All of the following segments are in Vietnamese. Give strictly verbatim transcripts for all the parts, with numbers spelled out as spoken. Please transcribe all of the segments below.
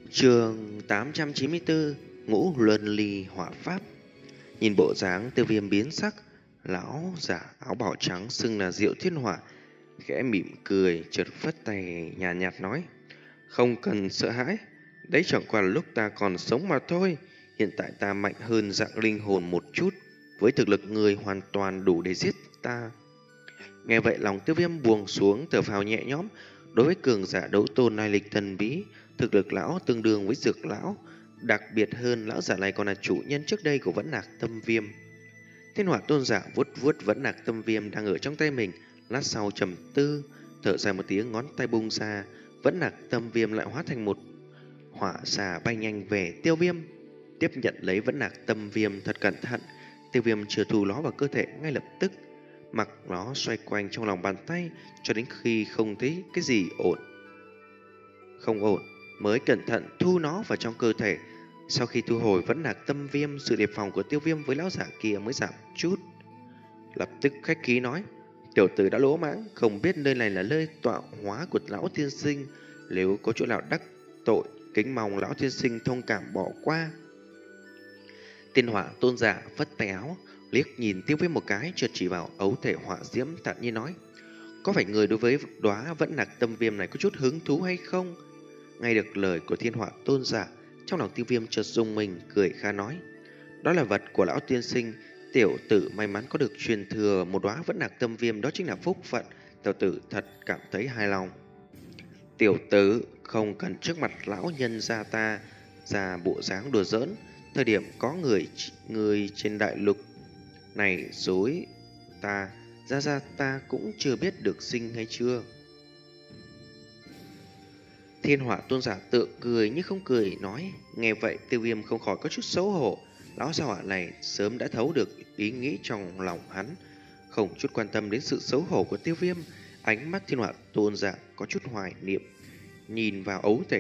Chương tám trăm chín mươi tư Ngũ Luân Ly Hỏa Pháp. Nhìn bộ dáng Tiêu Viêm biến sắc, lão giả áo bào trắng xưng là Diệu Thiên Hỏa khẽ mỉm cười, chợt phất tay nhàn nhạt, nhạt nói: "Không cần sợ hãi, đấy chẳng qua là lúc ta còn sống mà thôi. Hiện tại ta mạnh hơn dạng linh hồn một chút, với thực lực người hoàn toàn đủ để giết ta." Nghe vậy lòng Tiêu Viêm buông xuống, thở phào nhẹ nhõm. Đối với cường giả đấu tôn lai lịch thần bí, thực lực lão tương đương với Dược lão, đặc biệt hơn lão giả này còn là chủ nhân trước đây của Vẫn Lạc Tâm Viêm. Thiên Hỏa tôn giả vuốt vuốt Vẫn Lạc Tâm Viêm đang ở trong tay mình, lát sau trầm tư, thở dài một tiếng, ngón tay bung ra, Vẫn Lạc Tâm Viêm lại hóa thành một hỏa xà bay nhanh về Tiêu Viêm. Tiếp nhận lấy Vẫn Lạc Tâm Viêm thật cẩn thận, Tiêu Viêm chưa thu nó vào cơ thể ngay lập tức, mặc nó xoay quanh trong lòng bàn tay cho đến khi không thấy cái gì ổn không ổn mới cẩn thận thu nó vào trong cơ thể. Sau khi thu hồi Vẫn Lạc Tâm Viêm, sự đề phòng của Tiêu Viêm với lão giả kia mới giảm chút. Lập tức khách khí nói: "Tiểu tử đã lỗ mãng, không biết nơi này là nơi tọa hóa của lão tiên sinh, nếu có chỗ nào đắc tội, kính mong lão tiên sinh thông cảm bỏ qua." Tiên Hỏa tôn giả vất tay áo, liếc nhìn Tiêu Viêm một cái, chợt chỉ vào ấu thể hỏa diễm thản nhiên nói: "Có phải người đối với đóa Vẫn Lạc Tâm Viêm này có chút hứng thú hay không?" Nghe được lời của Thiên Hỏa tôn giả, trong lòng Tiêu Viêm chợt rung mình, cười kha nói: "Đó là vật của lão tiên sinh, tiểu tử may mắn có được truyền thừa một đóa Vẫn Lạc Tâm Viêm, đó chính là phúc phận, tiểu tử thật cảm thấy hài lòng." "Tiểu tử không cần trước mặt lão nhân gia ta ra bộ dáng đùa giỡn, thời điểm có người người trên đại lục này dối ta, ra ra ta cũng chưa biết được sinh hay chưa." Thiên Hỏa tôn giả tự cười như không cười nói. Nghe vậy Tiêu Viêm không khỏi có chút xấu hổ. Lão gia hỏa này sớm đã thấu được ý nghĩ trong lòng hắn, không chút quan tâm đến sự xấu hổ của Tiêu Viêm. Ánh mắt Thiên Hỏa tôn giả có chút hoài niệm, nhìn vào ấu thể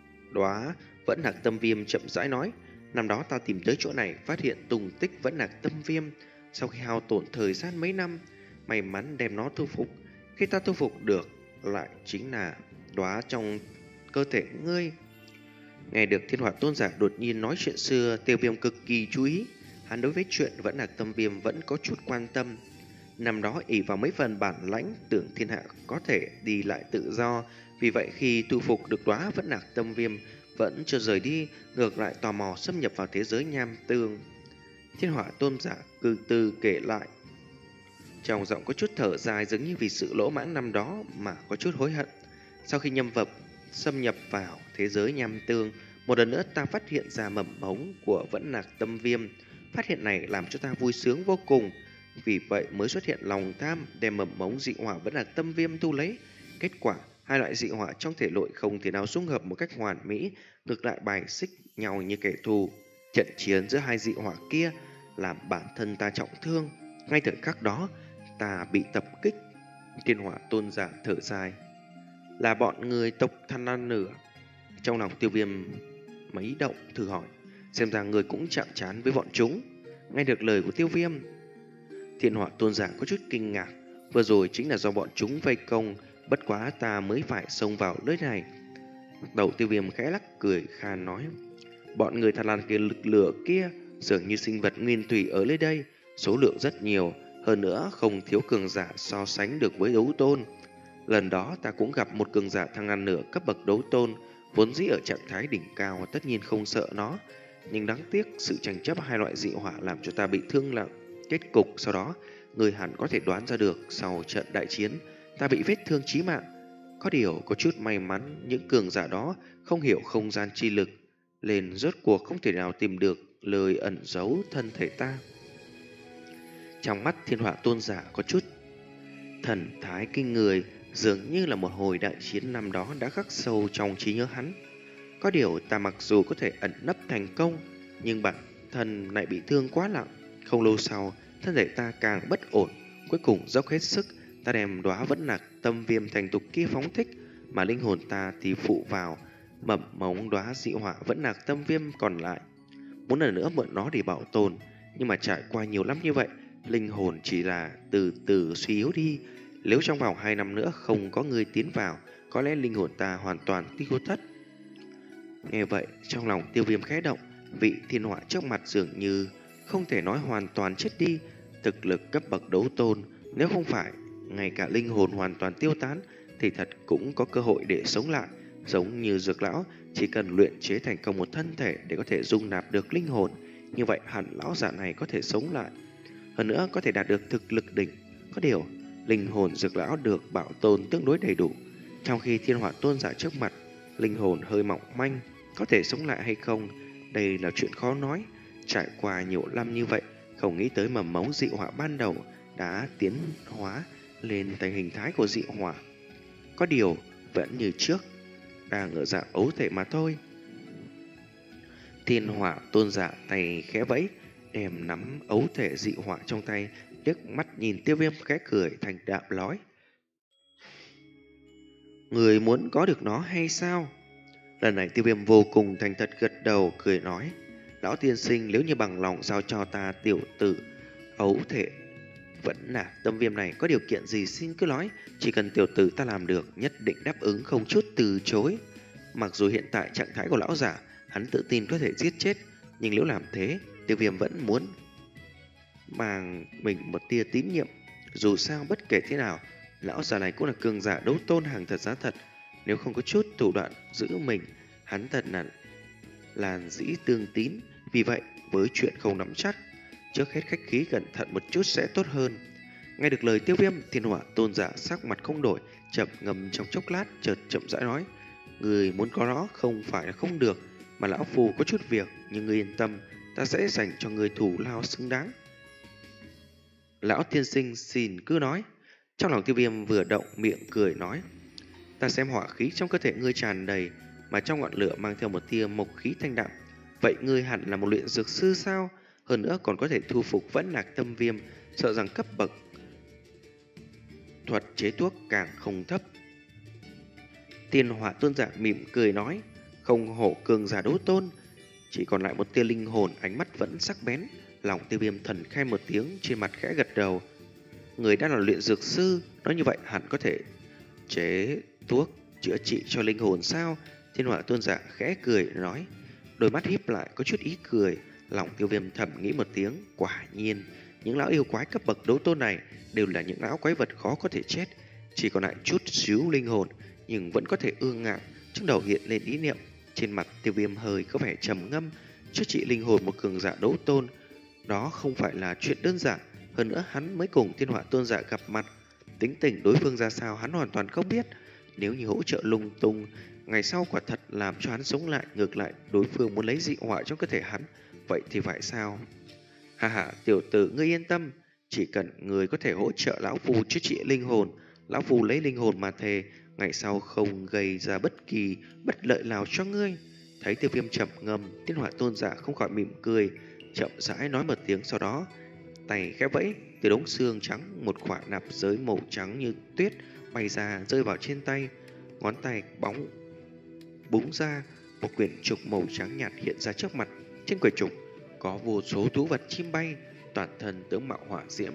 đóa Vẫn Lạc Tâm Viêm, chậm rãi nói: "Năm đó ta tìm tới chỗ này, phát hiện tung tích Vẫn Lạc Tâm Viêm. Sau khi hao tổn thời gian mấy năm, may mắn đem nó thu phục. Khi ta thu phục được lại chính là đóa trong cơ thể ngươi." Nghe được Thiên Hỏa tôn giả đột nhiên nói chuyện xưa, Tiêu Viêm cực kỳ chú ý. Hắn đối với chuyện Vẫn Lạc Tâm Viêm vẫn có chút quan tâm. Năm đó ỷ vào mấy phần bản lãnh, tưởng thiên hạ có thể đi lại tự do, vì vậy khi thu phục được đóa Vẫn Lạc Tâm Viêm vẫn chưa rời đi, ngược lại tò mò xâm nhập vào thế giới nham tương. Thiên Hỏa tôn giả từ từ kể lại, trong giọng có chút thở dài, giống như vì sự lỗ mãng năm đó mà có chút hối hận. Sau khi nhâm vật xâm nhập vào thế giới nham tương, một lần nữa ta phát hiện ra mầm mống của Vẫn Lạc Tâm Viêm. Phát hiện này làm cho ta vui sướng vô cùng, vì vậy mới xuất hiện lòng tham, đem mầm mống dị hỏa Vẫn Lạc Tâm Viêm thu lấy. Kết quả hai loại dị hỏa trong thể nội không thể nào dung hợp một cách hoàn mỹ, ngược lại bài xích nhau như kẻ thù. Trận chiến giữa hai dị hỏa kia làm bản thân ta trọng thương. Ngay thời khắc đó ta bị tập kích. Thiên Hỏa tôn giả thở dài: "Là bọn người tộc Than Lan Nửa?" Trong lòng Tiêu Viêm mấy động, thử hỏi: "Xem ra người cũng chạm trán với bọn chúng." Nghe được lời của Tiêu Viêm, Thiên Hỏa tôn giả có chút kinh ngạc. Vừa rồi chính là do bọn chúng vây công, bất quá ta mới phải xông vào nơi này. Đầu Tiêu Viêm khẽ lắc cười khan nói: "Bọn người Than Lan kia lực lửa kia dường như sinh vật nguyên thủy ở nơi đây, số lượng rất nhiều, hơn nữa không thiếu cường giả so sánh được với đấu tôn. Lần đó ta cũng gặp một cường giả Than Lan Nửa cấp bậc đấu tôn, vốn dĩ ở trạng thái đỉnh cao, tất nhiên không sợ nó, nhưng đáng tiếc sự tranh chấp hai loại dị hỏa làm cho ta bị thương nặng. Kết cục sau đó người hẳn có thể đoán ra được, sau trận đại chiến ta bị vết thương chí mạng. Có điều có chút may mắn, những cường giả đó không hiểu không gian chi lực, nên rốt cuộc không thể nào tìm được lời ẩn giấu thân thể ta." Trong mắt Thiên Hỏa tôn giả có chút thần thái kinh người, dường như là một hồi đại chiến năm đó đã khắc sâu trong trí nhớ hắn. "Có điều ta mặc dù có thể ẩn nấp thành công, nhưng bản thân lại bị thương quá nặng. Không lâu sau, thân thể ta càng bất ổn, cuối cùng dốc hết sức, ta đem đóa Vẫn Lạc Tâm Viêm thành tục kia phóng thích, mà linh hồn ta thì phụ vào mầm mống đóa dị hỏa Vẫn Lạc Tâm Viêm còn lại. Muốn lần nữa mượn nó để bảo tồn, nhưng mà trải qua nhiều năm như vậy, linh hồn chỉ là từ từ suy yếu đi. Nếu trong vòng hai năm nữa không có người tiến vào, có lẽ linh hồn ta hoàn toàn tiêu thất." Nghe vậy, trong lòng Tiêu Viêm khẽ động, vị thiên họa trước mặt dường như không thể nói hoàn toàn chết đi, thực lực cấp bậc đấu tôn, nếu không phải ngay cả linh hồn hoàn toàn tiêu tán thì thật cũng có cơ hội để sống lại, giống như Dược lão, chỉ cần luyện chế thành công một thân thể để có thể dung nạp được linh hồn, như vậy hẳn lão giả này có thể sống lại, hơn nữa có thể đạt được thực lực đỉnh. Có điều, linh hồn Dược lão được bảo tồn tương đối đầy đủ, trong khi thiên hỏa tôn giả trước mặt, linh hồn hơi mỏng manh, có thể sống lại hay không, đây là chuyện khó nói. Trải qua nhiều năm như vậy, không nghĩ tới mầm mống dị hỏa ban đầu đã tiến hóa lên thành hình thái của dị hỏa. Có điều, vẫn như trước, đang ở dạng ấu thể mà thôi. Thiên hỏa tôn giả tay khẽ vẫy, đem nắm ấu thể dị hỏa trong tay, liếc mắt nhìn Tiêu Viêm khẽ cười thành đạm nói: người muốn có được nó hay sao? Lần này Tiêu Viêm vô cùng thành thật gật đầu, cười nói: lão tiên sinh, nếu như bằng lòng giao cho ta tiểu tử ấu thể vẫn là tâm viêm này, có điều kiện gì xin cứ nói, chỉ cần tiểu tử ta làm được, nhất định đáp ứng không chút từ chối. Mặc dù hiện tại trạng thái của lão giả, hắn tự tin có thể giết chết, nhưng nếu làm thế, Tiêu Viêm vẫn muốn mang mình một tia tín nhiệm. Dù sao bất kể thế nào, lão già này cũng là cường giả đấu tôn hàng thật giá thật, nếu không có chút thủ đoạn giữ mình, hắn thật là làn dĩ tương tín. Vì vậy, với chuyện không nắm chắc, trước hết khách khí cẩn thận một chút sẽ tốt hơn. Nghe được lời Tiêu Viêm, thiên hỏa tôn giả sắc mặt không đổi, chậm ngầm trong chốc lát, chợt chậm rãi nói: người muốn có nó không phải là không được, mà lão phù có chút việc, nhưng người yên tâm, ta sẽ dành cho người thủ lao xứng đáng. Lão tiên sinh xin cứ nói. Trong lòng Tiêu Viêm vừa động, miệng cười nói: ta xem hỏa khí trong cơ thể ngươi tràn đầy, mà trong ngọn lửa mang theo một tia mộc khí thanh đạm. Vậy ngươi hẳn là một luyện dược sư sao? Hơn nữa còn có thể thu phục vẫn lạc tâm viêm, sợ rằng cấp bậc thuật chế thuốc càng không thấp. Tiên hỏa tôn giả mỉm cười nói: không hổ cường giả đấu tôn, chỉ còn lại một tia linh hồn, ánh mắt vẫn sắc bén. Lòng Tiêu Viêm thần khen một tiếng, trên mặt khẽ gật đầu. Người đã là luyện dược sư, nói như vậy hẳn có thể chế thuốc chữa trị cho linh hồn sao? Thiên hỏa tôn giả khẽ cười nói, đôi mắt híp lại có chút ý cười. Lòng Tiêu Viêm thầm nghĩ một tiếng, quả nhiên những lão yêu quái cấp bậc đấu tôn này đều là những lão quái vật khó có thể chết, chỉ còn lại chút xíu linh hồn nhưng vẫn có thể ương ngạnh. Trong đầu hiện lên ý niệm, trên mặt Tiêu Viêm hơi có vẻ trầm ngâm. Chữa trị linh hồn một cường giả đấu tôn, đó không phải là chuyện đơn giản. Hơn nữa hắn mới cùng thiên hỏa tôn giả gặp mặt, tính tình đối phương ra sao hắn hoàn toàn không biết. Nếu như hỗ trợ lung tung, ngày sau quả thật làm cho hắn sống lại, ngược lại đối phương muốn lấy dị hỏa trong cơ thể hắn, vậy thì phải sao? Hà hà, tiểu tử ngươi yên tâm, chỉ cần người có thể hỗ trợ lão phù chữa trị linh hồn, lão phù lấy linh hồn mà thề, ngày sau không gây ra bất kỳ bất lợi nào cho ngươi. Thấy Tiêu Viêm chậm ngâm, thiên hỏa tôn giả không khỏi mỉm cười, chậm rãi nói một tiếng, sau đó tay khẽ vẫy, từ đống xương trắng một quả nạp giới màu trắng như tuyết bay ra rơi vào trên tay. Ngón tay bóng búng ra, một quyển trục màu trắng nhạt hiện ra trước mặt. Trên quyển trục có vô số thú vật chim bay, toàn thân tướng mạo hỏa diễm.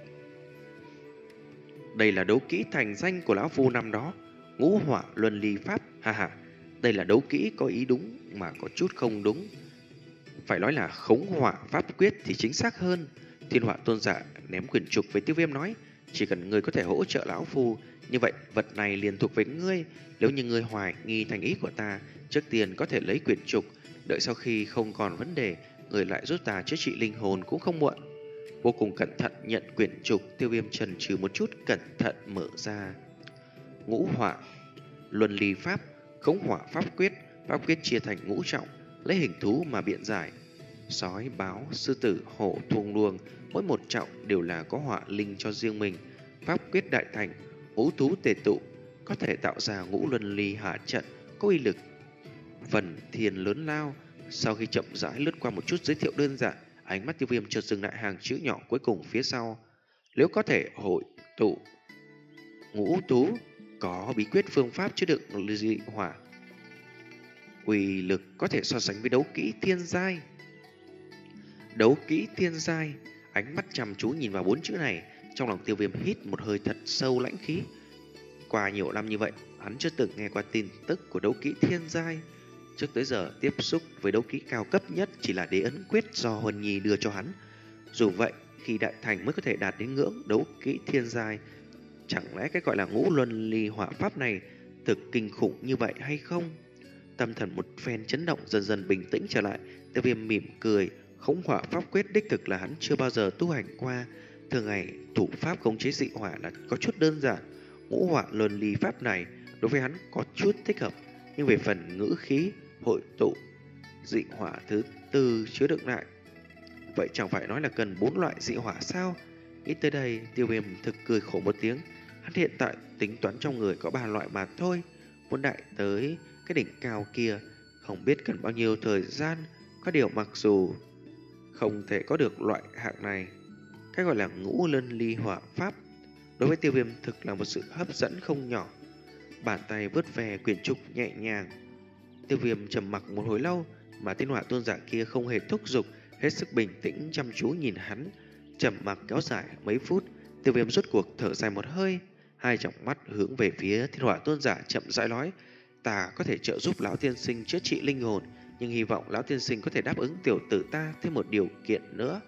Đây là đấu kỹ thành danh của lão phu năm đó, ngũ hỏa luân ly pháp. Ha ha, đây là đấu kỹ có ý đúng mà có chút không đúng, phải nói là khống hỏa pháp quyết thì chính xác hơn. Thiên hỏa tôn giả ném quyển trục với Tiêu Viêm nói, chỉ cần ngươi có thể hỗ trợ lão phu, như vậy vật này liền thuộc về ngươi. Nếu như ngươi hoài nghi thành ý của ta, trước tiên có thể lấy quyển trục, đợi sau khi không còn vấn đề, người lại giúp ta chữa trị linh hồn cũng không muộn. Vô cùng cẩn thận nhận quyển trục, Tiêu Viêm chần chừ một chút, cẩn thận mở ra. Ngũ hỏa luân ly pháp, khống hỏa pháp quyết. Pháp quyết chia thành ngũ trọng, lấy hình thú mà biện giải: sói, báo, sư tử, hổ, thuồng luồng, mỗi một trọng đều là có hỏa linh cho riêng mình. Pháp quyết đại thành, ngũ thú tề tụ, có thể tạo ra ngũ luân ly hạ trận, có uy lực phần thiền lớn lao. Sau khi chậm rãi lướt qua một chút giới thiệu đơn giản, ánh mắt Tiêu Viêm chợt dừng lại hàng chữ nhỏ cuối cùng phía sau: nếu có thể hội tụ ngũ thú, có bí quyết phương pháp chứa đựng dị hỏa, uy lực có thể so sánh với đấu kỹ thiên giai. Đấu kỹ thiên giai. Ánh mắt chăm chú nhìn vào bốn chữ này, trong lòng Tiêu Viêm hít một hơi thật sâu lãnh khí. Qua nhiều năm như vậy, hắn chưa từng nghe qua tin tức của đấu kỹ thiên giai. Trước tới giờ tiếp xúc với đấu kỹ cao cấp nhất chỉ là đế ấn quyết do Huân Nhi đưa cho hắn. Dù vậy, khi đại thành mới có thể đạt đến ngưỡng đấu kỹ thiên giai. Chẳng lẽ cái gọi là ngũ luân ly hỏa pháp này thực kinh khủng như vậy hay không? Tâm thần một phen chấn động dần dần bình tĩnh trở lại. Tiêu Viêm mỉm cười, khống hỏa pháp quyết đích thực là hắn chưa bao giờ tu hành qua. Thường ngày thủ pháp khống chế dị hỏa là có chút đơn giản. Ngũ hỏa luân ly pháp này đối với hắn có chút thích hợp, nhưng về phần ngữ khí hội tụ dị hỏa thứ tư chứa đựng lại, vậy chẳng phải nói là cần bốn loại dị hỏa sao? Nghĩ tới đây, Tiêu Viêm thực cười khổ một tiếng. Hắn hiện tại tính toán trong người có ba loại mà thôi. Muốn đại tới cái đỉnh cao kia không biết cần bao nhiêu thời gian. Có điều mặc dù không thể có được loại hạng này, cái gọi là ngũ luân ly hỏa pháp đối với Tiêu Viêm thực là một sự hấp dẫn không nhỏ. Bàn tay vớt về quyển trục nhẹ nhàng. Tiêu Viêm trầm mặc một hồi lâu, mà Thiên Hỏa tôn giả kia không hề thúc giục, hết sức bình tĩnh chăm chú nhìn hắn. Trầm mặc kéo dài mấy phút, Tiêu Viêm rốt cuộc thở dài một hơi, hai tròng mắt hướng về phía Thiên Hỏa tôn giả chậm rãi nói: "Ta có thể trợ giúp lão tiên sinh chữa trị linh hồn, nhưng hy vọng lão tiên sinh có thể đáp ứng tiểu tử ta thêm một điều kiện nữa."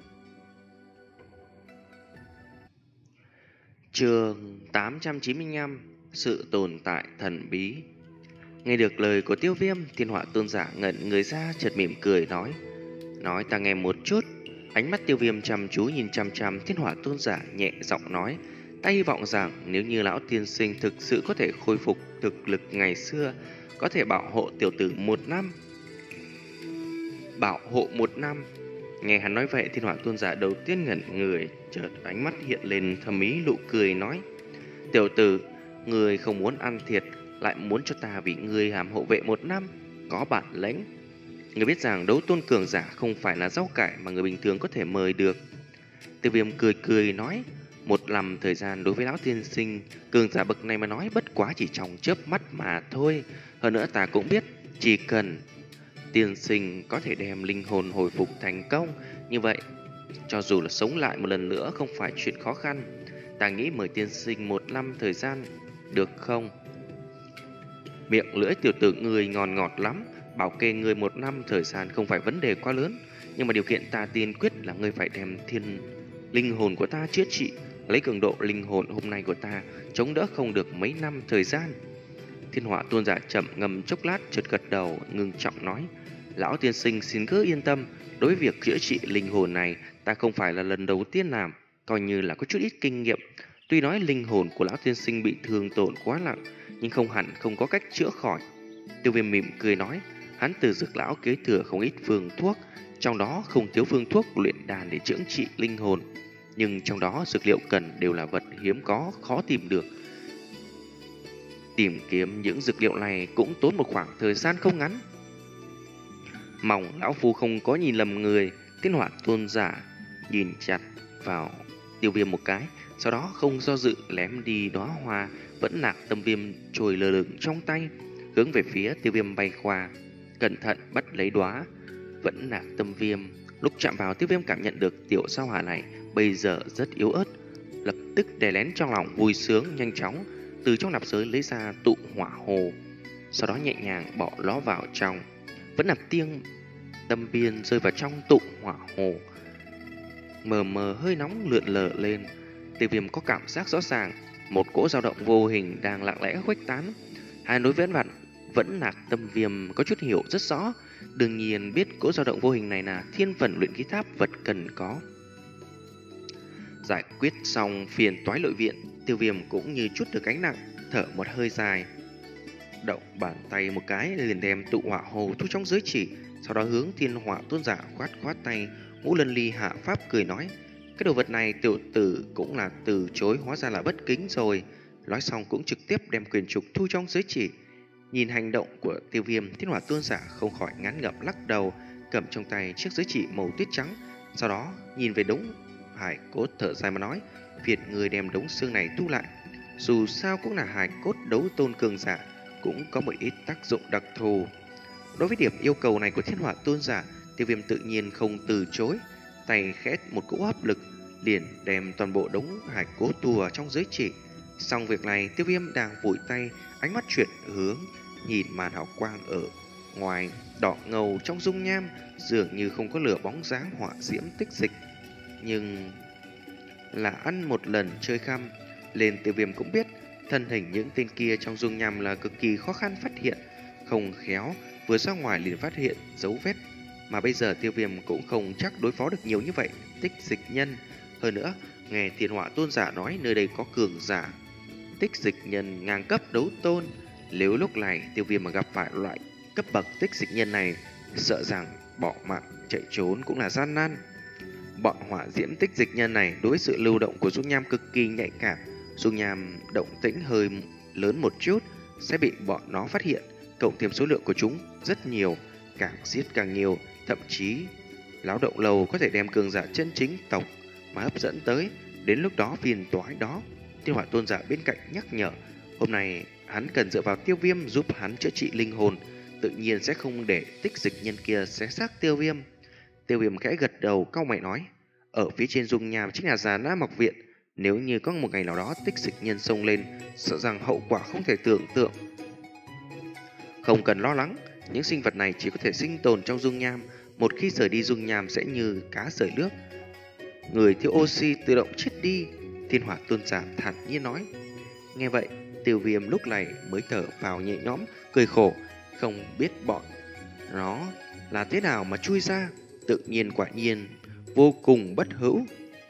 Chương tám trăm chín mươi lăm: Sự tồn tại thần bí. Nghe được lời của Tiêu Viêm, Thiên Hỏa tôn giả ngẩn người ra, chợt mỉm cười nói: "Nói ta nghe một chút." Ánh mắt Tiêu Viêm chăm chú nhìn chăm chăm Thiên Hỏa tôn giả, nhẹ giọng nói: "Ta hy vọng rằng nếu như lão tiên sinh thực sự có thể khôi phục thực lực ngày xưa, có thể bảo hộ tiểu tử một năm." Bảo hộ một năm. Nghe hắn nói vậy, Thiên Hỏa tôn giả đầu tiên ngẩn người, chợt ánh mắt hiện lên thâm ý nụ cười nói: "Tiểu tử, người không muốn ăn thiệt, lại muốn cho ta vì người hàm hộ vệ một năm, có bản lĩnh. Người biết rằng đấu tôn cường giả không phải là rau cải mà người bình thường có thể mời được." Tiêu Viêm cười cười nói: "Một năm thời gian đối với lão tiên sinh cường giả bậc này mà nói bất quá chỉ trong chớp mắt mà thôi. Hơn nữa ta cũng biết, chỉ cần tiên sinh có thể đem linh hồn hồi phục thành công, như vậy cho dù là sống lại một lần nữa không phải chuyện khó khăn. Ta nghĩ mời tiên sinh một năm thời gian, được không?" Miệng lưỡi tiểu tử người ngon ngọt lắm, bảo kê người một năm thời gian không phải vấn đề quá lớn, nhưng mà điều kiện ta tiên quyết là ngươi phải đem thiên linh hồn của ta chữa trị, lấy cường độ linh hồn hôm nay của ta chống đỡ không được mấy năm thời gian. Thiên Hỏa tôn giả chậm ngâm chốc lát, chợt gật đầu ngưng trọng nói: "Lão tiên sinh xin cứ yên tâm, đối với việc chữa trị linh hồn này ta không phải là lần đầu tiên làm, coi như là có chút ít kinh nghiệm. Tuy nói linh hồn của lão tiên sinh bị thương tổn quá nặng, nhưng không hẳn không có cách chữa khỏi." Tiêu Viêm mỉm cười nói: hắn từ dược lão kế thừa không ít phương thuốc, trong đó không thiếu phương thuốc luyện đan để chữa trị linh hồn, nhưng trong đó dược liệu cần đều là vật hiếm có, khó tìm được. Tìm kiếm những dược liệu này cũng tốn một khoảng thời gian không ngắn. Mong lão phu không có nhìn lầm người. Thiên Hỏa tôn giả nhìn chặt vào Tiêu Viêm một cái, sau đó không do dự lém đi đóa hoa vẫn nạc tâm viêm trôi lơ lửng trong tay, hướng về phía Tiêu Viêm bay qua, cẩn thận bắt lấy đóa vẫn nạc tâm viêm. Lúc chạm vào, Tiêu Viêm cảm nhận được tiểu sao hỏa này bây giờ rất yếu ớt, lập tức đè nén trong lòng vui sướng, nhanh chóng từ trong nạp giới lấy ra tụ hỏa hồ, sau đó nhẹ nhàng bỏ nó vào trong. Vẫn nạp tiên tâm biên rơi vào trong tụ hỏa hồ, mờ mờ hơi nóng lượn lờ lên. Tiêu Viêm có cảm giác rõ ràng một cỗ dao động vô hình đang lặng lẽ khuếch tán. Hai đối với vật vẫn nạc tâm viêm có chút hiểu rất rõ, đương nhiên biết cỗ dao động vô hình này là thiên phần luyện khí tháp vật cần có. Giải quyết xong phiền toái nội viện, Tiêu Viêm cũng như chút được gánh nặng, thở một hơi dài, động bàn tay một cái liền đem tụ hỏa hồ thu trong giới chỉ, sau đó hướng Thiên Hỏa tôn giả khoát khoát tay. Ngũ Lân Ly hạ pháp cười nói: "Cái đồ vật này tiểu tử cũng là từ chối, hóa ra là bất kính rồi." Nói xong cũng trực tiếp đem quyền trục thu trong giới chỉ. Nhìn hành động của Tiêu Viêm, Thiên Hỏa tôn giả không khỏi ngán ngẩm lắc đầu, cầm trong tay chiếc giới chỉ màu tuyết trắng, sau đó nhìn về đống hải cốt thở dài mà nói: "Phiền người đem đống xương này thu lại, dù sao cũng là hải cốt đấu tôn cường giả, cũng có một ít tác dụng đặc thù." Đối với điểm yêu cầu này của Thiên Hỏa tôn giả, Tiêu Viêm tự nhiên không từ chối, tay khẽ một cỗ hấp lực liền đem toàn bộ đống hải cốt thu vào trong giới chỉ. Xong việc này, Tiêu Viêm đang vùi tay, ánh mắt chuyển hướng nhìn màn hào quang ở ngoài đỏ ngầu trong dung nham dường như không có lửa bóng dáng hỏa diễm tích dịch. Nhưng là ăn một lần chơi khăm, lên Tiêu Viêm cũng biết thân hình những tên kia trong dung nham là cực kỳ khó khăn phát hiện, không khéo vừa ra ngoài liền phát hiện dấu vết. Mà bây giờ Tiêu Viêm cũng không chắc đối phó được nhiều như vậy tích dịch nhân. Hơn nữa, nghe Thiên Hỏa Tôn giả nói nơi đây có cường giả tích dịch nhân ngang cấp đấu tôn. Nếu lúc này Tiêu Viêm mà gặp phải loại cấp bậc tích dịch nhân này, sợ rằng bỏ mạng chạy trốn cũng là gian nan. Bọn hỏa diễm tích dịch nhân này đối với sự lưu động của dung nham cực kỳ nhạy cảm. Dung nham động tĩnh hơi lớn một chút sẽ bị bọn nó phát hiện, cộng thêm số lượng của chúng rất nhiều, càng giết càng nhiều, thậm chí lão động lầu có thể đem cường giả chân chính tộc mà hấp dẫn tới. Đến lúc đó phiền toái đó. Thiên Hỏa Tôn giả bên cạnh nhắc nhở, hôm nay hắn cần dựa vào Tiêu Viêm giúp hắn chữa trị linh hồn, tự nhiên sẽ không để tích dịch nhân kia xé xác Tiêu Viêm. Tiêu Viêm khẽ gật đầu, cau mày nói, ở phía trên dung nham chính là Già Nã Mộc Viện, nếu như có một ngày nào đó tích dịch nhân xông lên, sợ rằng hậu quả không thể tưởng tượng. Không cần lo lắng, những sinh vật này chỉ có thể sinh tồn trong dung nham, một khi rời đi dung nham sẽ như cá rời nước, người thiếu oxy tự động chết đi. Thiên Hỏa Tôn giả thản nhiên nói. Nghe vậy, Tiêu Viêm lúc này mới thở vào nhẹ nhõm, cười khổ, không biết bọn nó là thế nào mà chui ra, tự nhiên quả nhiên vô cùng bất hữu.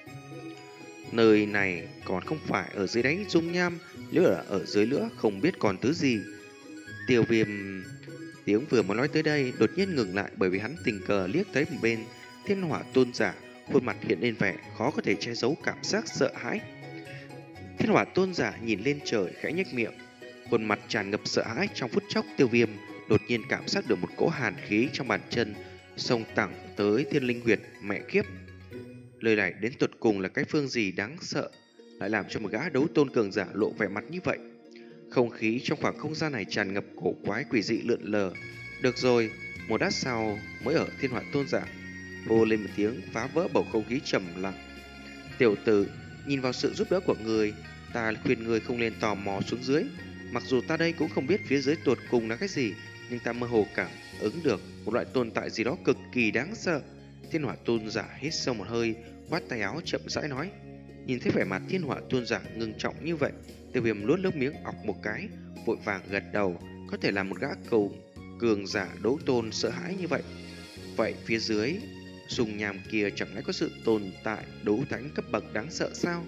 Nơi này còn không phải ở dưới đáy dung nham, nếu là ở dưới nữa không biết còn thứ gì. Tiêu Viêm tiếng vừa mới nói tới đây đột nhiên ngừng lại, bởi vì hắn tình cờ liếc thấy một bên Thiên Hỏa Tôn giả, khuôn mặt hiện lên vẻ khó có thể che giấu cảm giác sợ hãi. Thiên Hỏa Tôn giả nhìn lên trời khẽ nhếch miệng, khuôn mặt tràn ngập sợ hãi. Trong phút chốc, Tiêu Viêm đột nhiên cảm giác được một cỗ hàn khí trong bàn chân xông thẳng tới Thiên Linh Huyệt. Mẹ kiếp, lời này đến tột cùng là cái phương gì đáng sợ, lại làm cho một gã đấu tôn cường giả lộ vẻ mặt như vậy. Không khí trong khoảng không gian này tràn ngập cổ quái quỷ dị lượn lờ. Được rồi, một lát sau mới ở Thiên Hỏa Tôn giả hô lên một tiếng phá vỡ bầu không khí trầm lặng. Tiểu tử, nhìn vào sự giúp đỡ của người, ta khuyên người không nên tò mò xuống dưới. Mặc dù ta đây cũng không biết phía dưới tột cùng là cái gì, nhưng ta mơ hồ cảm ứng được một loại tồn tại gì đó cực kỳ đáng sợ. Thiên Hỏa Tôn giả hít sâu một hơi, khoát tay áo chậm rãi nói. Nhìn thấy vẻ mặt Thiên Hỏa Tôn giả ngưng trọng như vậy, Tiêu Viêm nuốt nước miếng ọc một cái, vội vàng gật đầu. Có thể là một gã cầu cường giả đấu tôn sợ hãi như vậy, vậy phía dưới dung nham kia chẳng lẽ có sự tồn tại đấu thánh cấp bậc đáng sợ sao?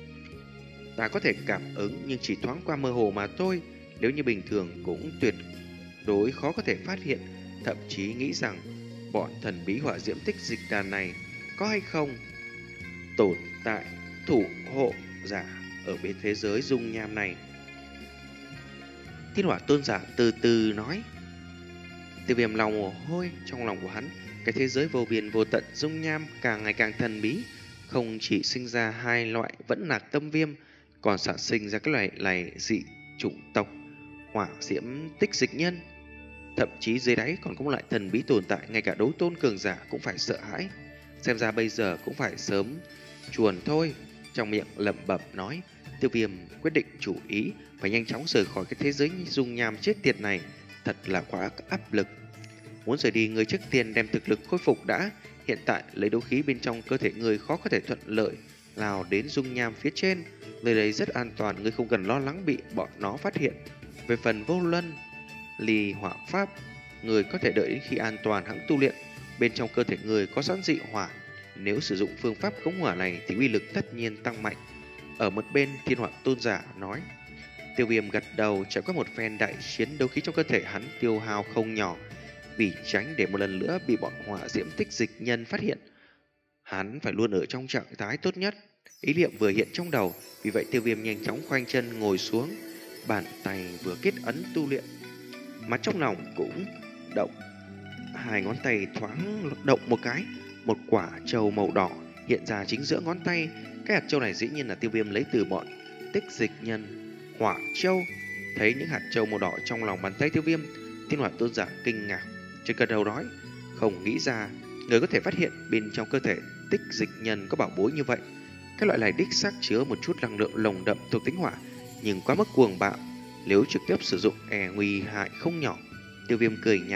Ta có thể cảm ứng nhưng chỉ thoáng qua mơ hồ mà thôi, nếu như bình thường cũng tuyệt đối khó có thể phát hiện, thậm chí nghĩ rằng bọn thần bí hỏa diễm tích dịch đàn này có hay không tồn tại thủ hộ giả ở bên thế giới dung nham này. Thiên Hỏa Tôn giả từ từ nói. Tiêu Viêm lòng mồ hôi, trong lòng của hắn, cái thế giới vô biên vô tận dung nham càng ngày càng thần bí, không chỉ sinh ra hai loại vẫn nạc tâm viêm, còn sản sinh ra các loại này dị chủng tộc hỏa diễm tích dịch nhân. Thậm chí dưới đáy còn có một loại thần bí tồn tại, ngay cả đấu tôn cường giả cũng phải sợ hãi. Xem ra bây giờ cũng phải sớm chuồn thôi. Trong miệng lẩm bẩm nói, Tiêu Viêm quyết định chủ ý phải nhanh chóng rời khỏi cái thế giới dung nham chết tiệt này, thật là quá áp lực. Muốn rời đi, người trước tiên đem thực lực khôi phục đã. Hiện tại lấy đấu khí bên trong cơ thể người khó có thể thuận lợi nào đến dung nham phía trên. Nơi đấy rất an toàn, người không cần lo lắng bị bọn nó phát hiện. Về phần vô luân ly hỏa pháp, người có thể đợi đến khi an toàn hãng tu luyện. Bên trong cơ thể người có sẵn dị hỏa, nếu sử dụng phương pháp khống hỏa này thì uy lực tất nhiên tăng mạnh. Ở một bên, Thiên Hỏa Tôn giả nói. Tiêu Viêm gật đầu. Trải qua một phen đại chiến, đấu khí trong cơ thể hắn tiêu hao không nhỏ. Vì tránh để một lần nữa bị bọn hỏa diễm tích dịch nhân phát hiện, hắn phải luôn ở trong trạng thái tốt nhất. Ý niệm vừa hiện trong đầu, vì vậy Tiêu Viêm nhanh chóng khoanh chân ngồi xuống, bàn tay vừa kết ấn tu luyện, mà trong lòng cũng động. Hai ngón tay thoáng động một cái, một quả châu màu đỏ hiện ra chính giữa ngón tay. Cái hạt châu này dĩ nhiên là Tiêu Viêm lấy từ bọn tích dịch nhân hỏa châu. Thấy những hạt châu màu đỏ trong lòng bàn tay Tiêu Viêm, Thiên Hỏa Tôn giả kinh ngạc, trên cơn đầu nói, không nghĩ ra người có thể phát hiện bên trong cơ thể tích dịch nhân có bảo bối như vậy. Cái loại này đích xác chứa một chút năng lượng lồng đậm thuộc tính hỏa, nhưng quá mức cuồng bạo, nếu trực tiếp sử dụng e nguy hại không nhỏ. Tiêu Viêm cười nhạt,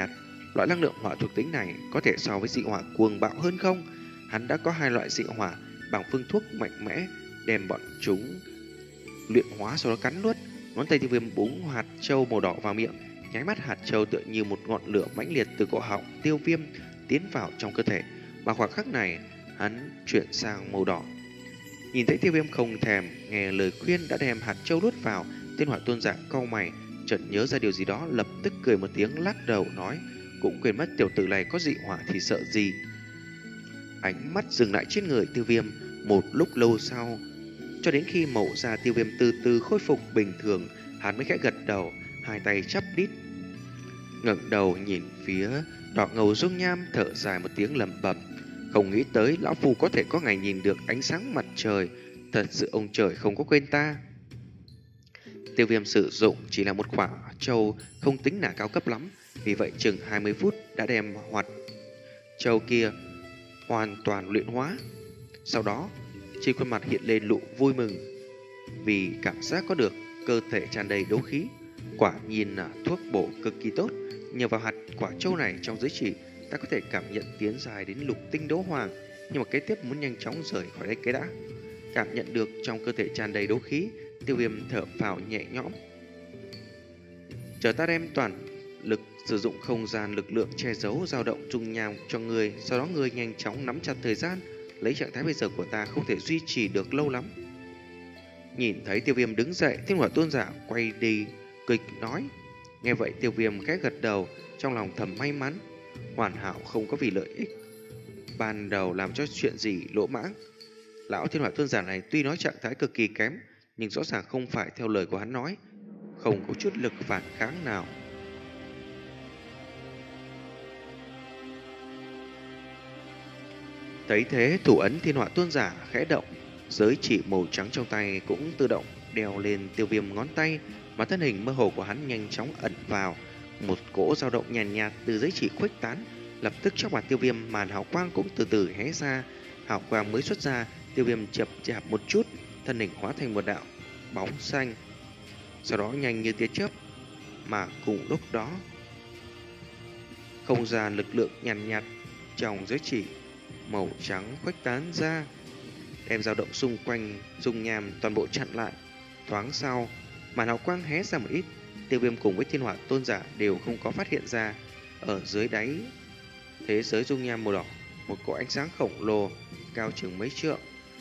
loại năng lượng hỏa thuộc tính này có thể so với dị hỏa cuồng bạo hơn không? Hắn đã có hai loại dị hỏa bằng phương thuốc mạnh mẽ, đem bọn chúng luyện hóa sau đó cắn nuốt. Ngón tay Tiêu Viêm búng hạt châu màu đỏ vào miệng, nháy mắt hạt châu tựa như một ngọn lửa mãnh liệt từ cổ họng Tiêu Viêm tiến vào trong cơ thể, mà khoảng khắc này hắn chuyển sang màu đỏ. Nhìn thấy Tiêu Viêm không thèm nghe lời khuyên đã đem hạt châu nuốt vào, Thiên Hỏa Tôn giả cau mày, chợt nhớ ra điều gì đó, lập tức cười một tiếng lắc đầu nói, cũng quên mất tiểu tử này có dị hỏa thì sợ gì. Ánh mắt dừng lại trên người Tiêu Viêm một lúc lâu sau, cho đến khi màu da Tiêu Viêm từ từ khôi phục bình thường, hắn mới khẽ gật đầu, hai tay chắp đít, ngẩng đầu nhìn phía đỏ ngầu dung nham, thở dài một tiếng lẩm bẩm, không nghĩ tới lão phu có thể có ngày nhìn được ánh sáng mặt trời, thật sự ông trời không có quên ta. Tiêu Viêm sử dụng chỉ là một quả châu không tính là cao cấp lắm, vì vậy chừng hai mươi phút đã đem hoạt châu kia hoàn toàn luyện hóa. Sau đó, trên khuôn mặt hiện lên nụ vui mừng vì cảm giác có được cơ thể tràn đầy đấu khí. Quả nhiên là thuốc bổ cực kỳ tốt. Nhờ vào hạt quả châu này trong giới chỉ, ta có thể cảm nhận tiến dài đến lục tinh đấu hoàng. Nhưng mà kế tiếp muốn nhanh chóng rời khỏi đây cái đã. Cảm nhận được trong cơ thể tràn đầy đấu khí, Tiêu Viêm thở phào nhẹ nhõm. Chờ ta đem toàn lực sử dụng không gian lực lượng che giấu dao động dung nham cho người, sau đó người nhanh chóng nắm chặt thời gian. Lấy trạng thái bây giờ của ta không thể duy trì được lâu lắm. Nhìn thấy Tiêu Viêm đứng dậy, Thiên Hỏa Tôn giả quay đi cười nói. Nghe vậy Tiêu Viêm khẽ gật đầu, trong lòng thầm may mắn, hoàn hảo không có vì lợi ích ban đầu làm cho chuyện gì lỗ mãng. Lão Thiên Hỏa Tôn giả này tuy nói trạng thái cực kỳ kém, nhưng rõ ràng không phải theo lời của hắn nói, không có chút lực phản kháng nào. Thấy thế, thủ ấn Thiên Hỏa Tôn giả khẽ động, giới chỉ màu trắng trong tay cũng tự động đeo lên Tiêu Viêm ngón tay, mà thân hình mơ hồ của hắn nhanh chóng ẩn vào. Một cỗ dao động nhàn nhạt, nhạt từ giới chỉ khuếch tán, lập tức trong mặt Tiêu Viêm màn hào quang cũng từ từ hé ra. Hào quang mới xuất ra, Tiêu Viêm chập chạp một chút, thân hình hóa thành một đạo bóng xanh, sau đó nhanh như tia chớp. Mà cùng lúc đó, không gian lực lượng nhàn nhạt, nhạt trong giới chỉ màu trắng khuếch tán ra, đem dao động xung quanh dung nham toàn bộ chặn lại. Thoáng sau, màn hào quang hé ra một ít, Tiêu Viêm cùng với Thiên Hỏa Tôn giả đều không có phát hiện ra, ở dưới đáy thế giới dung nham màu đỏ, một cỗ ánh sáng khổng lồ cao chừng mấy trượng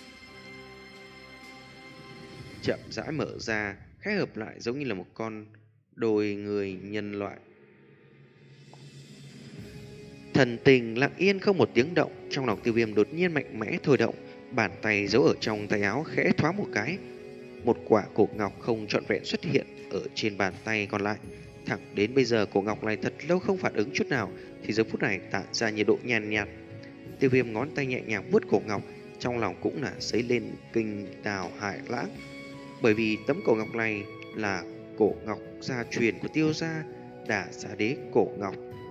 chậm rãi mở ra, khẽ hợp lại giống như là một con đôi người nhân loại. Thần tình lặng yên không một tiếng động, trong lòng Tiêu Viêm đột nhiên mạnh mẽ thôi động, bàn tay giấu ở trong tay áo khẽ thoáng một cái, một quả cổ ngọc không trọn vẹn xuất hiện ở trên bàn tay còn lại. Thẳng đến bây giờ cổ ngọc này thật lâu không phản ứng chút nào, thì giờ phút này tản ra nhiệt độ nhàn nhạt, nhạt. Tiêu Viêm ngón tay nhẹ nhàng vuốt cổ ngọc, trong lòng cũng là dấy lên kinh đào hải lãng, bởi vì tấm cổ ngọc này là cổ ngọc gia truyền của Tiêu gia, Đả Xá Đế cổ ngọc.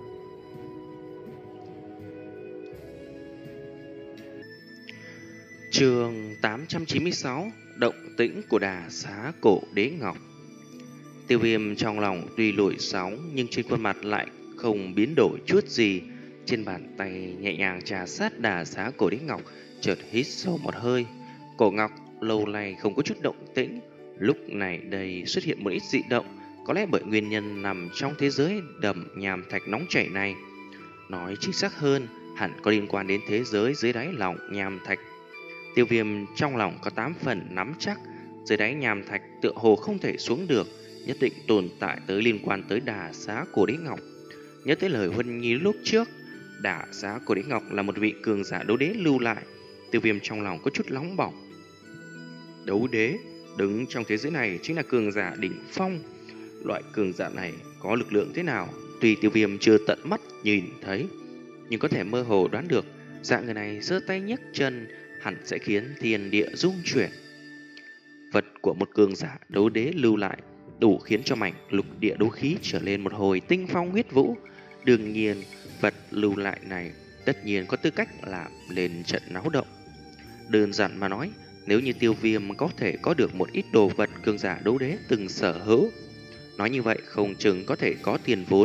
Chương tám trăm chín mươi sáu, động tĩnh của Đả Xá cổ đế ngọc. Tiêu Viêm trong lòng tuy nổi sóng, nhưng trên khuôn mặt lại không biến đổi chút gì. Trên bàn tay nhẹ nhàng trà sát Đả Xá cổ đế ngọc, chợt hít sâu một hơi. Cổ ngọc lâu nay không có chút động tĩnh, lúc này đây xuất hiện một ít dị động, có lẽ bởi nguyên nhân nằm trong thế giới đầm nham thạch nóng chảy này. Nói chính xác hơn, hẳn có liên quan đến thế giới dưới đáy lòng nham thạch. Tiêu Viêm trong lòng có tám phần nắm chắc, dưới đáy nham thạch tựa hồ không thể xuống được, nhất định tồn tại tới liên quan tới Đả Xá cổ đế ngọc. Nhớ tới lời Huân Nhi lúc trước, Đả Xá cổ đế ngọc là một vị cường giả đấu đế lưu lại. Tiêu Viêm trong lòng có chút nóng bỏng. Đấu đế đứng trong thế giới này chính là cường giả đỉnh phong. Loại cường giả này có lực lượng thế nào, tuy Tiêu Viêm chưa tận mắt nhìn thấy, nhưng có thể mơ hồ đoán được dạng người này giơ tay nhấc chân hẳn sẽ khiến thiên địa rung chuyển. Vật của một cường giả đấu đế lưu lại đủ khiến cho mảnh lục địa đấu khí trở lên một hồi tinh phong huyết vũ. Đương nhiên, vật lưu lại này tất nhiên có tư cách làm lên trận náo động. Đơn giản mà nói, nếu như Tiêu Viêm có thể có được một ít đồ vật cường giả đấu đế từng sở hữu, nói như vậy không chừng có thể có tiền vốn,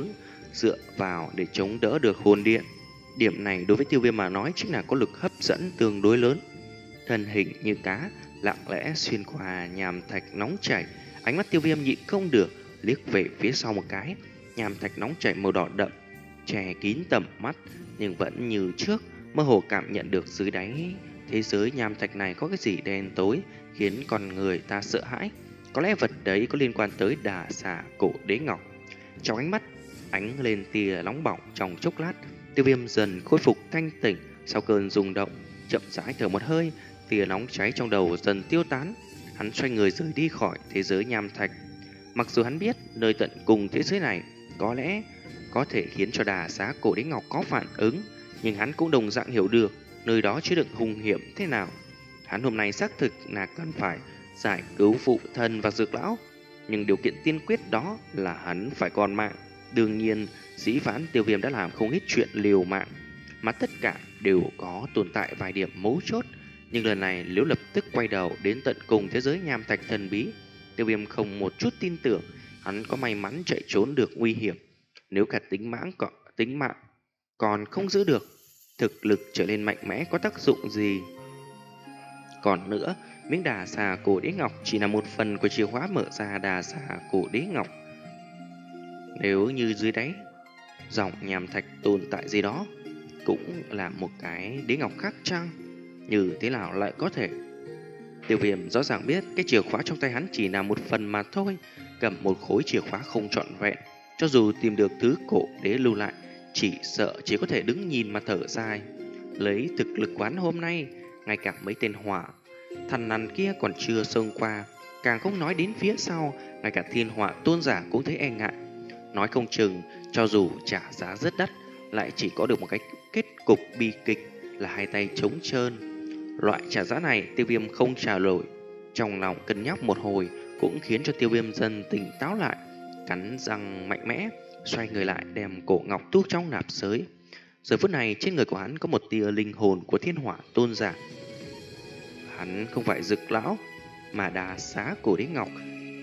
dựa vào để chống đỡ được hồn điện. Điểm này đối với Tiêu Viêm mà nói chính là có lực hấp dẫn tương đối lớn. Thân hình như cá lặng lẽ xuyên qua nham thạch nóng chảy, ánh mắt Tiêu Viêm nhịn không được liếc về phía sau một cái. Nham thạch nóng chảy màu đỏ đậm che kín tầm mắt, nhưng vẫn như trước mơ hồ cảm nhận được dưới đáy thế giới nham thạch này có cái gì đen tối khiến con người ta sợ hãi. Có lẽ vật đấy có liên quan tới Đà Xà Cổ Đế Ngọc. Trong ánh mắt ánh lên tia nóng bỏng trong chốc lát, Tiêu Viêm dần khôi phục thanh tỉnh sau cơn rung động, chậm rãi thở một hơi, tia nóng cháy trong đầu dần tiêu tán. Hắn xoay người rời đi khỏi thế giới nham thạch. Mặc dù hắn biết nơi tận cùng thế giới này có lẽ có thể khiến cho Đà Xá Cổ Đế Ngọc có phản ứng, nhưng hắn cũng đồng dạng hiểu được nơi đó chứa đựng hung hiểm thế nào. Hắn hôm nay xác thực là cần phải giải cứu phụ thân và Dược lão, nhưng điều kiện tiên quyết đó là hắn phải còn mạng. Đương nhiên, dĩ vãng Tiêu Viêm đã làm không ít chuyện liều mạng, mà tất cả đều có tồn tại vài điểm mấu chốt. Nhưng lần này nếu lập tức quay đầu đến tận cùng thế giới nham thạch thần bí, Tiêu Viêm không một chút tin tưởng hắn có may mắn chạy trốn được nguy hiểm. Nếu cả tính mạng còn, tính mạng còn không giữ được, thực lực trở nên mạnh mẽ có tác dụng gì? Còn nữa, miếng Đà Xà Cổ Đế Ngọc chỉ là một phần của chìa khóa mở ra Đà Xà Cổ Đế Ngọc. Nếu như dưới đáy dòng nham thạch tồn tại gì đó, cũng là một cái đế ngọc khác chăng? Như thế nào lại có thể? Tiêu Viêm rõ ràng biết cái chìa khóa trong tay hắn chỉ là một phần mà thôi. Cầm một khối chìa khóa không trọn vẹn, cho dù tìm được thứ cổ đế lưu lại, chỉ sợ chỉ có thể đứng nhìn mà thở dài. Lấy thực lực quán hôm nay, ngay cả mấy tên hỏa thần nằn kia còn chưa xông qua, càng không nói đến phía sau, ngay cả thiên hỏa tôn giả cũng thấy e ngại. Nói không chừng, cho dù trả giá rất đắt, lại chỉ có được một cái kết cục bi kịch là hai tay trống trơn. Loại trả giá này Tiêu Viêm không trả nổi. Trong lòng cân nhắc một hồi cũng khiến cho Tiêu Viêm dần tỉnh táo lại, cắn răng mạnh mẽ xoay người lại đem cổ ngọc tuốt trong nạp giới. Giờ phút này trên người của hắn có một tia linh hồn của thiên hỏa tôn giả. Hắn không phải Dực lão, mà Đà Xá Cổ Đế Ngọc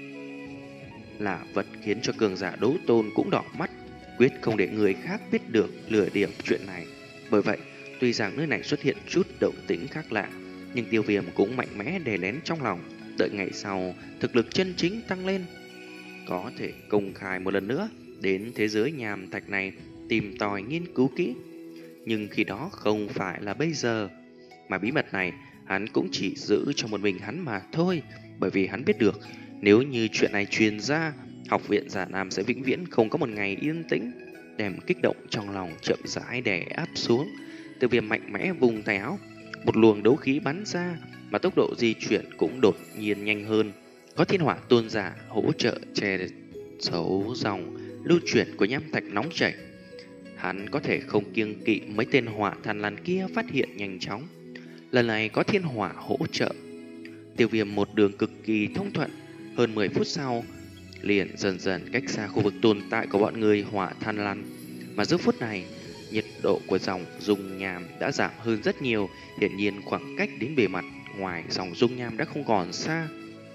là vật khiến cho cường giả đấu tôn cũng đỏ mắt, quyết không để người khác biết được lừa điểm chuyện này. Bởi vậy, tuy rằng nơi này xuất hiện chút động tĩnh khác lạ, nhưng Tiêu Viêm cũng mạnh mẽ đè nén trong lòng, đợi ngày sau thực lực chân chính tăng lên, có thể công khai một lần nữa đến thế giới nham thạch này tìm tòi nghiên cứu kỹ. Nhưng khi đó không phải là bây giờ, mà bí mật này hắn cũng chỉ giữ cho một mình hắn mà thôi, bởi vì hắn biết được nếu như chuyện này truyền ra, học viện Già Nam sẽ vĩnh viễn không có một ngày yên tĩnh. Đem kích động trong lòng chậm rãi đè áp xuống, Tiêu Viêm mạnh mẽ vùng tay áo, một luồng đấu khí bắn ra, mà tốc độ di chuyển cũng đột nhiên nhanh hơn. Có thiên hỏa tôn giả hỗ trợ che giấu dòng lưu chuyển của nham thạch nóng chảy, hắn có thể không kiêng kỵ mấy tên hỏa thần lằn kia phát hiện nhanh chóng. Lần này có thiên hỏa hỗ trợ, Tiêu Viêm một đường cực kỳ thông thuận. Hơn mười phút sau, liền dần dần cách xa khu vực tồn tại của bọn người hỏa than lằn. Mà giữa phút này, nhiệt độ của dòng dung nham đã giảm hơn rất nhiều. Hiển nhiên khoảng cách đến bề mặt ngoài dòng dung nham đã không còn xa.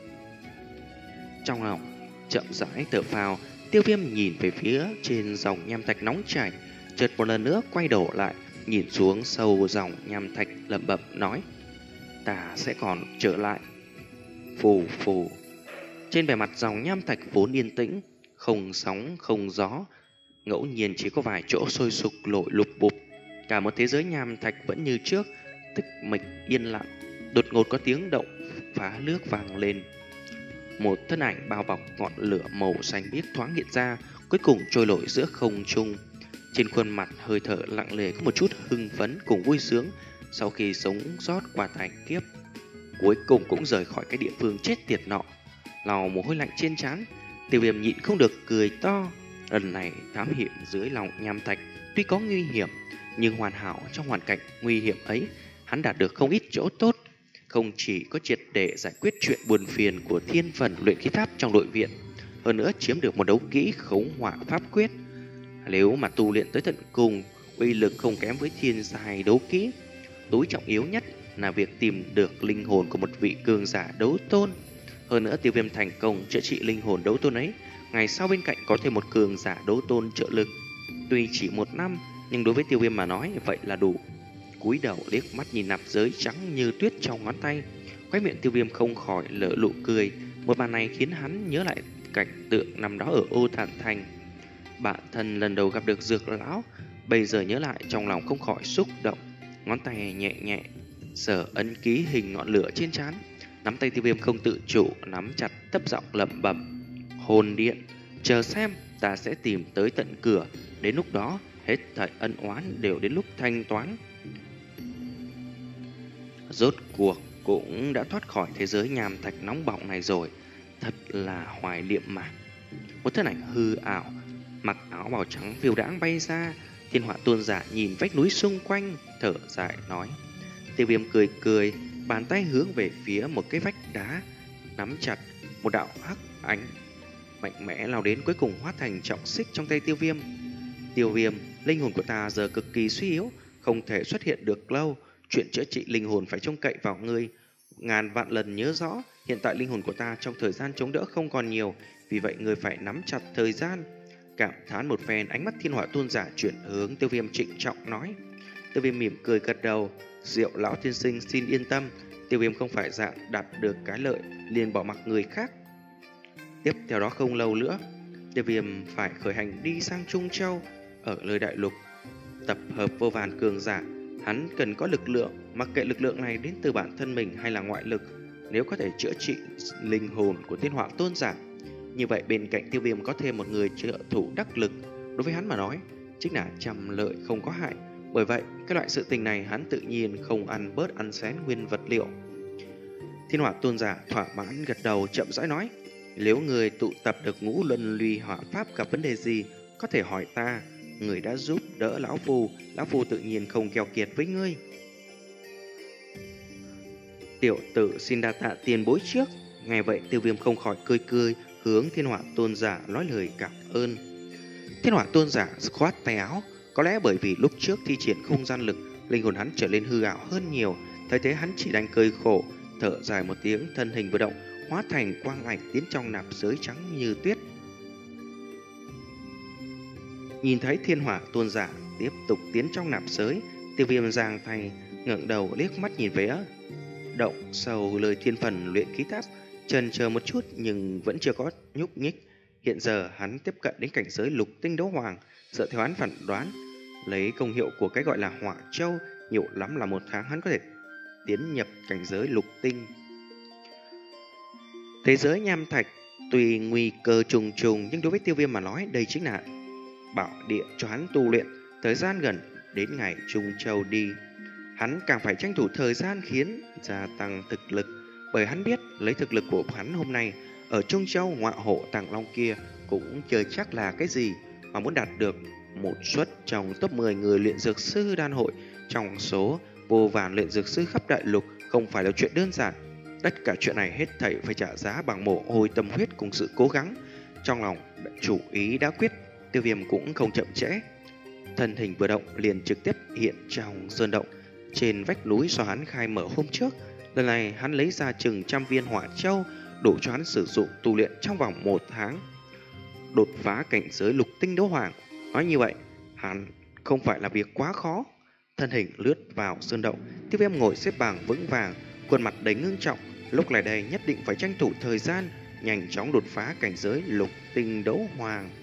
Trong lòng chậm rãi thở phào, Tiêu Viêm nhìn về phía trên dòng nham thạch nóng chảy, chợt một lần nữa quay đầu lại, nhìn xuống sâu dòng nham thạch lẩm bẩm nói: ta sẽ còn trở lại. Phù phù. Trên bề mặt dòng nham thạch vốn yên tĩnh, không sóng không gió, ngẫu nhiên chỉ có vài chỗ sôi sục lội lục bụp. Cả một thế giới nham thạch vẫn như trước, tịch mịch yên lặng. Đột ngột có tiếng động phá nước vang lên. Một thân ảnh bao bọc ngọn lửa màu xanh biếc thoáng hiện ra, cuối cùng trôi nổi giữa không trung. Trên khuôn mặt hơi thở lặng lề có một chút hưng phấn cùng vui sướng. Sau khi sống sót qua tai kiếp, cuối cùng cũng rời khỏi cái địa phương chết tiệt nọ. Lau mồ hôi lạnh trên trán, Tiêu Viêm nhịn không được cười to. Lần này thám hiểm dưới lòng nham thạch tuy có nguy hiểm, nhưng hoàn hảo trong hoàn cảnh nguy hiểm ấy, hắn đạt được không ít chỗ tốt. Không chỉ có triệt để giải quyết chuyện buồn phiền của thiên phần luyện khí tháp trong đội viện, hơn nữa chiếm được một đấu kỹ khống hỏa pháp quyết. Nếu mà tu luyện tới tận cùng, uy lực không kém với thiên giai đấu kỹ. Tối trọng yếu nhất là việc tìm được linh hồn của một vị cường giả đấu tôn. Hơn nữa Tiêu Viêm thành công chữa trị linh hồn đấu tôn ấy, ngày sau bên cạnh có thêm một cường giả đấu tôn trợ lực, Tuy chỉ một năm, nhưng đối với Tiêu Viêm mà nói vậy là đủ. Cúi đầu liếc mắt nhìn nạp giới trắng như tuyết trong ngón tay, khóe miệng Tiêu Viêm không khỏi lở nụ cười. Một màn này khiến hắn nhớ lại cảnh tượng năm đó ở Ô Thản Thành. Bản thân lần đầu gặp được Dược lão, bây giờ nhớ lại trong lòng không khỏi xúc động. Ngón tay nhẹ nhẹ sờ ấn ký hình ngọn lửa trên trán, nắm tay Tiêu Viêm không tự chủ nắm chặt, thấp giọng lẩm bẩm: hồn điện, chờ xem, ta sẽ tìm tới tận cửa. Đến lúc đó hết thảy ân oán đều đến lúc thanh toán. Rốt cuộc cũng đã thoát khỏi thế giới nham thạch nóng bỏng này rồi. Thật là hoài niệm mà. Một thân ảnh hư ảo mặc áo bào trắng phiêu đãng bay ra. Thiên Hỏa Tôn giả nhìn vách núi xung quanh, thở dài nói. Tiêu Viêm cười cười, bàn tay hướng về phía một cái vách đá, nắm chặt. Một đạo hắc ánh mạnh mẽ lao đến, cuối cùng hóa thành trọng xích trong tay Tiêu Viêm. Tiêu Viêm, linh hồn của ta giờ cực kỳ suy yếu, không thể xuất hiện được lâu. Chuyện chữa trị linh hồn phải trông cậy vào ngươi. Ngàn vạn lần nhớ rõ, hiện tại linh hồn của ta trong thời gian chống đỡ không còn nhiều, vì vậy ngươi phải nắm chặt thời gian. Cảm thán một phen, ánh mắt Thiên Hỏa Tôn giả chuyển hướng Tiêu Viêm trịnh trọng nói. Tiêu Viêm mỉm cười gật đầu. Diệu lão tiên sinh xin yên tâm, Tiêu Viêm không phải dạng đạt được cái lợi liền bỏ mặc người khác. Tiếp theo đó không lâu nữa, Tiêu Viêm phải khởi hành đi sang Trung Châu. Ở nơi đại lục tập hợp vô vàn cường giả, hắn cần có lực lượng, mặc kệ lực lượng này đến từ bản thân mình hay là ngoại lực. Nếu có thể chữa trị linh hồn của Thiên Hỏa Tôn giả, như vậy bên cạnh Tiêu Viêm có thêm một người trợ thủ đắc lực. Đối với hắn mà nói, chính là trăm lợi không có hại. Bởi vậy, cái loại sự tình này hắn tự nhiên không ăn bớt ăn xén nguyên vật liệu. Thiên Hỏa Tôn giả thỏa mãn gật đầu, chậm rãi nói. Nếu người tụ tập được ngũ luân ly hỏa pháp gặp vấn đề gì, có thể hỏi ta. Người đã giúp đỡ lão phu, lão phu tự nhiên không keo kiệt với ngươi. Tiểu tử xin đa tạ tiền bối trước. Nghe vậy Tiêu Viêm không khỏi cười cười, hướng Thiên Hỏa Tôn giả nói lời cảm ơn. Thiên Hỏa Tôn giả khoát tay áo. Có lẽ bởi vì lúc trước thi triển không gian lực, linh hồn hắn trở nên hư ảo hơn nhiều. Thấy thế hắn chỉ đành cười khổ, thở dài một tiếng, thân hình vừa động, hóa thành quang ảnh tiến trong nạp giới trắng như tuyết. Nhìn thấy Thiên Hỏa Tôn giả tiếp tục tiến trong nạp giới, Tiêu Viêm giang tay ngẩng đầu liếc mắt nhìn về động sầu lời thiên phần luyện khí tháp, chần chờ một chút nhưng vẫn chưa có nhúc nhích. Hiện giờ hắn tiếp cận đến cảnh giới lục tinh đấu hoàng, dựa theo hắn phản đoán, lấy công hiệu của cái gọi là hỏa châu, nhiều lắm là một tháng hắn có thể tiến nhập cảnh giới lục tinh. Thế giới nham thạch tuy nguy cơ trùng trùng, nhưng đối với Tiêu Viêm mà nói, đây chính là bảo địa cho hắn tu luyện. Thời gian gần đến ngày Trung Châu đi, hắn càng phải tranh thủ thời gian khiến gia tăng thực lực, bởi hắn biết lấy thực lực của hắn hôm nay ở Trung Châu, ngọa hộ Tàng Long kia cũng chưa chắc là cái gì, mà muốn đạt được một suất trong top mười người luyện dược sư đan hội trong số vô vàn luyện dược sư khắp đại lục không phải là chuyện đơn giản. Tất cả chuyện này hết thảy phải trả giá bằng mồ hôi tâm huyết cùng sự cố gắng. Trong lòng chủ ý đã quyết, Tiêu Viêm cũng không chậm trễ. Thân hình vừa động liền trực tiếp hiện trong sơn động trên vách núi do hắn khai mở hôm trước. Lần này hắn lấy ra chừng trăm viên hỏa châu, đủ cho hắn sử dụng tu luyện trong vòng một tháng, đột phá cảnh giới lục tinh đấu hoàng. Nói như vậy, hắn không phải là việc quá khó. Thân hình lướt vào sơn động, Tiêu Viêm ngồi xếp bằng vững vàng, khuôn mặt đầy ngưng trọng. Lúc này đây nhất định phải tranh thủ thời gian, nhanh chóng đột phá cảnh giới lục tinh đấu hoàng.